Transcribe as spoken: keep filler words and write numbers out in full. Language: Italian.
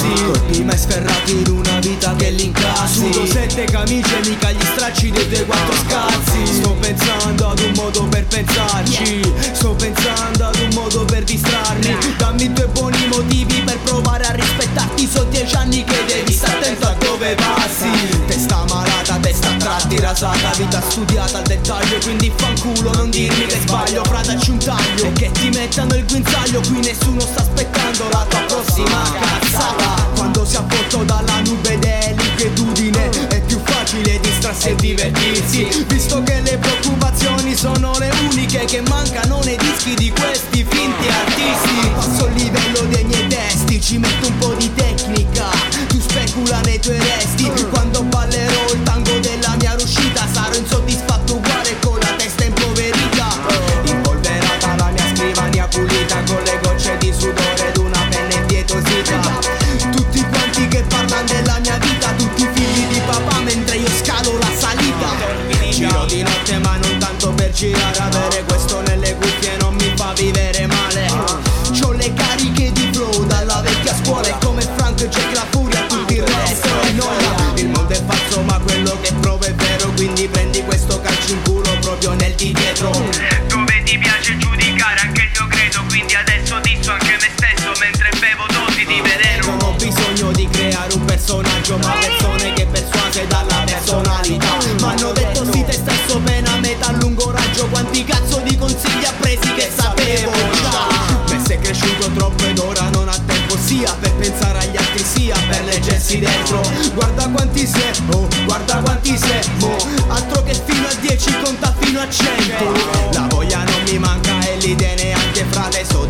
cazzi, colpi mai sferrati in una vita che li incassi. Sudo sette camicie, mica gli stracci dei tuoi quattro scazzi. Sto pensando ad un modo per pensarci, sto pensando ad un modo per distrarmi. Dammi i tuoi buoni motivi per provare a rispettarti. So dieci anni che devi stare attento a dove passi. Testa malata, testa a tratti rasata, vita studiata al dettaglio, quindi fanculo, non dirmi che sbaglio. Fratacci un taglio e che ti mettano il guinzaglio. Qui nessuno sta aspettando la tua prossima cazzata. Quando si avvolto dalla nube dell'inquietudine è più facile distrarsi e divertirsi, visto che le preoccupazioni sono le uniche che mancano nei dischi di questi finti artisti. Passo il livello dei miei testi, ci metto un po' di tecnica, tu specula nei tuoi resti. Quando ballerò il tango della mia riuscita sarò insoddisfatto uguale con la testa impoverita. Impolverata la mia scrivania pulita con le gocce di sudore ed una penna impietosita. Tutti quanti che parlano della mia vita, tutti figli di papà mentre io scalo la salita. Giro di notte ma non tanto per girare, avere questo nelle cuffie non mi fa vivere male. C'ho le cariche di flow dalla vecchia scuola, e come Frank Jack la furia tutto il resto è noia. Il mondo è falso ma quello che provo è vero, quindi prendi questo calcio in culo proprio nel di dietro. Dove ti piace giudicare anche il mio credo, quindi adesso disso anche me stesso mentre bevo dosi di veleno. Non ho bisogno di creare un personaggio, ma persone che persuase dalla personalità m'hanno detto sì te stesso, pena a metà lungo raggio. Quanti cazzo di consigli appresi che sapevo già. Me sei cresciuto troppo ed ora non ha tempo, sia per pensare agli altri sia per leggersi dentro. Guarda quanti siamo, guarda quanti siamo, altro che fino a dieci conta fino a cento. La voglia non mi manca e l'idea neanche, frate, so